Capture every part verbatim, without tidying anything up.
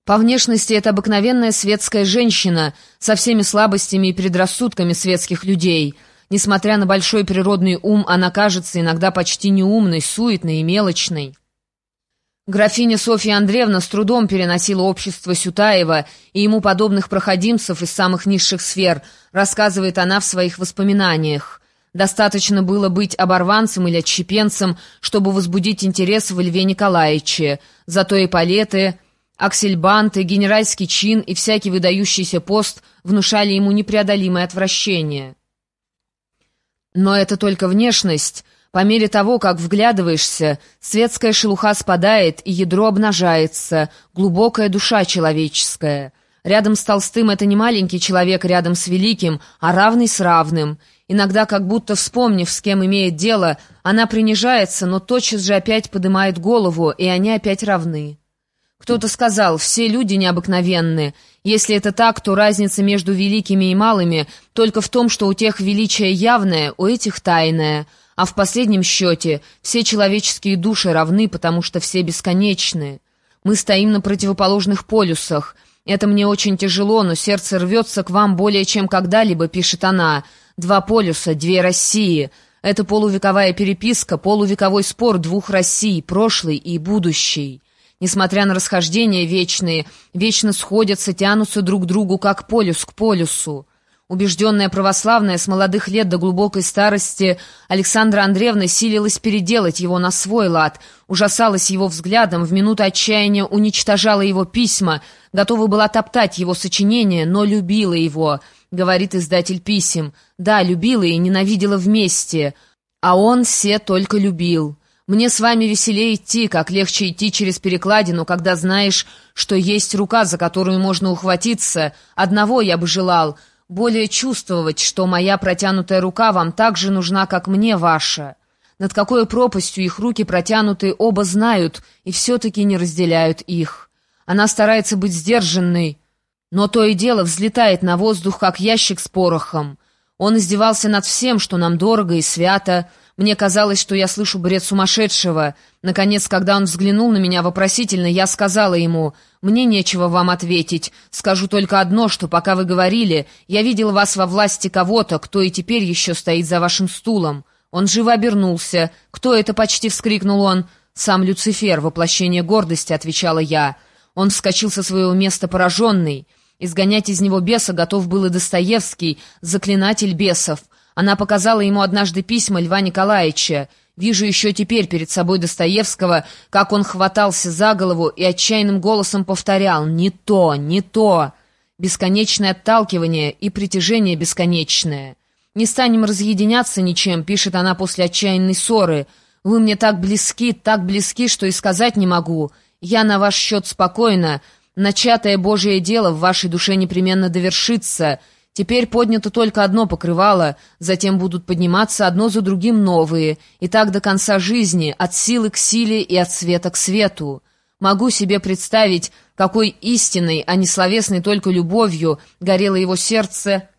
По внешности это обыкновенная светская женщина со всеми слабостями и предрассудками светских людей. Несмотря на большой природный ум, она кажется иногда почти неумной, суетной и мелочной. Графиня Софья Андреевна с трудом переносила общество Сютаева и ему подобных проходимцев из самых низших сфер, рассказывает она в своих воспоминаниях. Достаточно было быть оборванцем или отщепенцем, чтобы возбудить интерес в Льве Николаевиче. Зато эполеты, аксельбанты, генеральский чин и всякий выдающийся пост внушали ему непреодолимое отвращение. Но это только внешность. По мере того, как вглядываешься, светская шелуха спадает, и ядро обнажается, глубокая душа человеческая. Рядом с Толстым это не маленький человек рядом с великим, а равный с равным. Иногда, как будто вспомнив, с кем имеет дело, она принижается, но тотчас же опять поднимает голову, и они опять равны. Кто-то сказал, все люди необыкновенны. Если это так, то разница между великими и малыми только в том, что у тех величие явное, у этих тайное. А в последнем счете все человеческие души равны, потому что все бесконечны. Мы стоим на противоположных полюсах. Это мне очень тяжело, но сердце рвется к вам более чем когда-либо, пишет она. Два полюса, две России. Это полувековая переписка, полувековой спор двух Россий, прошлой и будущей. Несмотря на расхождения вечные, вечно сходятся, тянутся друг к другу, как полюс к полюсу. Убежденная православная с молодых лет до глубокой старости, Александра Андреевна силилась переделать его на свой лад, ужасалась его взглядом, в минуту отчаяния уничтожала его письма, готова была топтать его сочинения, но любила его, говорит издатель писем. Да, любила и ненавидела вместе, а он все только любил. Мне с вами веселее идти, как легче идти через перекладину, когда знаешь, что есть рука, за которую можно ухватиться. Одного я бы желал — более чувствовать, что моя протянутая рука вам так же нужна, как мне ваша. Над какой пропастью их руки протянуты, оба знают, и все-таки не разделяют их. Она старается быть сдержанной, но то и дело взлетает на воздух, как ящик с порохом. Он издевался над всем, что нам дорого и свято. Мне казалось, что я слышу бред сумасшедшего. Наконец, когда он взглянул на меня вопросительно, я сказала ему: «Мне нечего вам ответить. Скажу только одно, что пока вы говорили, я видел вас во власти кого-то, кто и теперь еще стоит за вашим стулом». Он живо обернулся. «Кто это?» — почти вскрикнул он. «Сам Люцифер, воплощение гордости», — отвечала я. Он вскочил со своего места пораженный. Изгонять из него беса готов был и Достоевский, заклинатель бесов. Она показала ему однажды письма Льва Николаевича. Вижу еще теперь перед собой Достоевского, как он хватался за голову и отчаянным голосом повторял: «Не то, не то». Бесконечное отталкивание и притяжение бесконечное. «Не станем разъединяться ничем», — пишет она после отчаянной ссоры. «Вы мне так близки, так близки, что и сказать не могу. Я на ваш счет спокойна. Начатое Божие дело в вашей душе непременно довершится. Теперь поднято только одно покрывало, затем будут подниматься одно за другим новые, и так до конца жизни, от силы к силе и от света к свету. Могу себе представить, какой истинной, а не словесной только любовью горело его сердце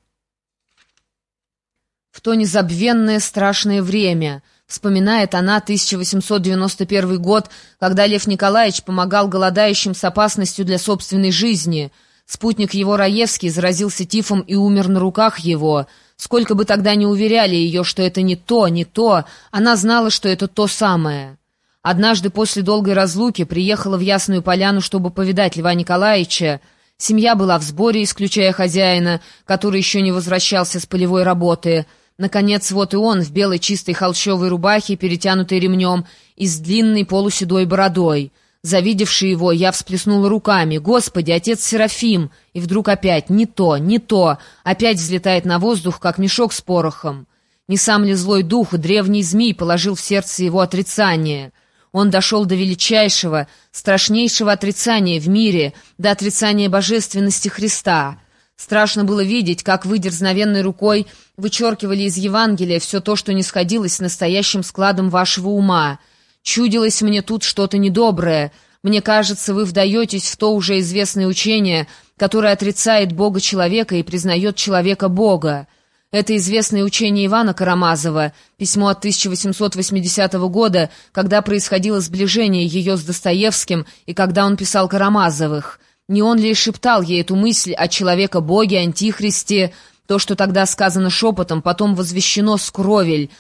в то незабвенное страшное время». Вспоминает она тысяча восемьсот девяносто первый год, когда Лев Николаевич помогал голодающим с опасностью для собственной жизни. Спутник его Раевский заразился тифом и умер на руках его. Сколько бы тогда ни уверяли ее, что это не то, не то, она знала, что это то самое. Однажды после долгой разлуки приехала в Ясную Поляну, чтобы повидать Льва Николаевича. Семья была в сборе, исключая хозяина, который еще не возвращался с полевой работы. Наконец, вот и он в белой чистой холщовой рубахе, перетянутой ремнем, и с длинной полуседой бородой. Завидевший его, я всплеснула руками: «Господи, отец Серафим!» И вдруг опять «не то, не то!» Опять взлетает на воздух, как мешок с порохом. Не сам ли злой дух, древний змей, положил в сердце его отрицание? Он дошел до величайшего, страшнейшего отрицания в мире, до отрицания божественности Христа. Страшно было видеть, как вы дерзновенной рукой вычеркивали из Евангелия все то, что не сходилось с настоящим складом вашего ума. Чудилось мне тут что-то недоброе. Мне кажется, вы вдаетесь в то уже известное учение, которое отрицает Бога человека и признает человека Бога. Это известное учение Ивана Карамазова, письмо от тысяча восемьсот восьмидесятого года, когда происходило сближение ее с Достоевским и когда он писал Карамазовых. Не он ли шептал ей эту мысль о человека-боге, антихристе, то, что тогда сказано шепотом, потом возвещено скровель,